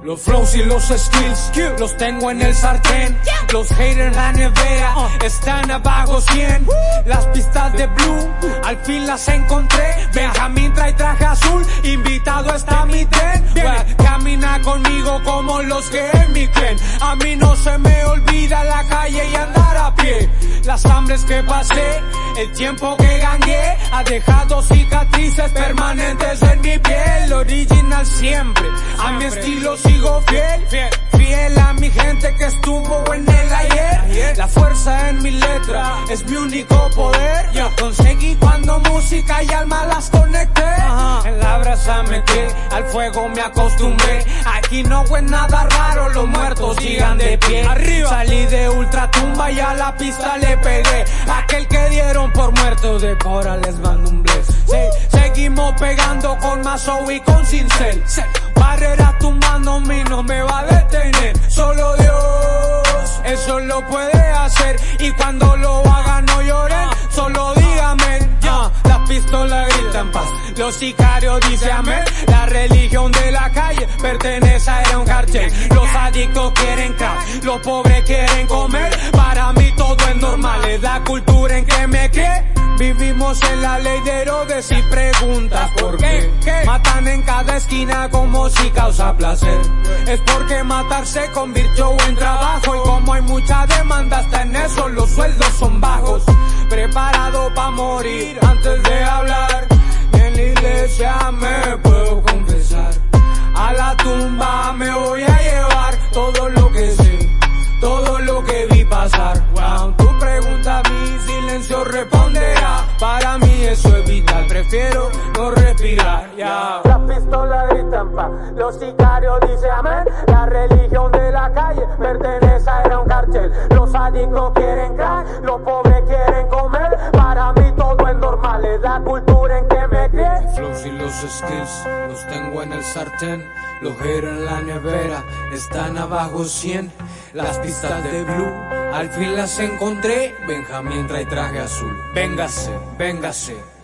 Los flows y los skills, los tengo en el sartén. Los haters en la nevera, están abajo 100. Las pistas de Blue, al fin las encontré. Benjamín trae traje azul, invitado está mi tren. Camina conmigo como los que en mi tren. A mí no se me olvida la calle y andar a pie. Las hambres que pasé, el tiempo que gané, ha dejado cicatrices permanentes en mi piel. Original siempre, a mi estilo sigo fiel a mi gente que estuvo en el ayer. La fuerza en mi letra es mi único poder. Yo conseguí cuando música y alma las conecté. En la brasa me quedé, al fuego me acostumbré. Aquí no es nada raro, los muertos sigan de pie. Arriba. Salí de ultratumba y a la pista le pegué. Aquel que dieron por muerto de cora les mando un bless. Seguimos pegando con mazo y con cincel. Barreras tumbándome y no me va a detener. Solo Dios, eso lo puede hacer. Y cuando lo hagan no lloren, solo díganme. Las pistolas gritan paz, los sicarios dicen amén. La religión de la calle pertenece a un cartel. Los adictos quieren crack, los pobres quieren comer. Para mí todo es normal, es la cultura en que me crié. Vivimos en la ley de Herodes y preguntas por qué. Matan en cada esquina como si causa placer. Es porque matar se convirtió en trabajo. Y como hay mucha demanda hasta en eso los sueldos son bajos. Preparado pa' morir antes de hablar. En la iglesia me puedo confesar. A la tumba me voy a llevar todo lo que sé, todo lo que vi pasar. Tu pregunta mi silencio responderá. Para mí eso es vital, prefiero no respirar. Las pistolas gritan paz, los sicarios dicen amén. La religión de la calle pertenece a un cartel. Los adictos quieren crack, los pobres quieren comer. Para mí todo es normal, es la cultura en que me crié. Los flows y los skills los tengo en el sartén. Los haters en la nevera están abajo 100. Las pistas de Blue, al fin las encontré. Benjamín trae traje azul. Véngase, véngase.